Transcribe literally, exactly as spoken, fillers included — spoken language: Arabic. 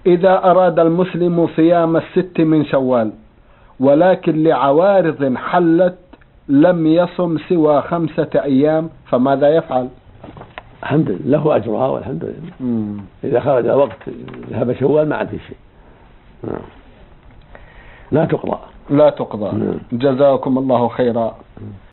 إذا أراد المسلم صيام الست من شوال ولكن لعوارض حلت لم يصم سوى خمسة أيام فماذا يفعل؟ الحمد لله له أجرها والحمد لله. مم. إذا خرج وقت ذهب شوال ما عندي شيء. لا تقضى. لا تقضى. مم. جزاكم الله خيرا.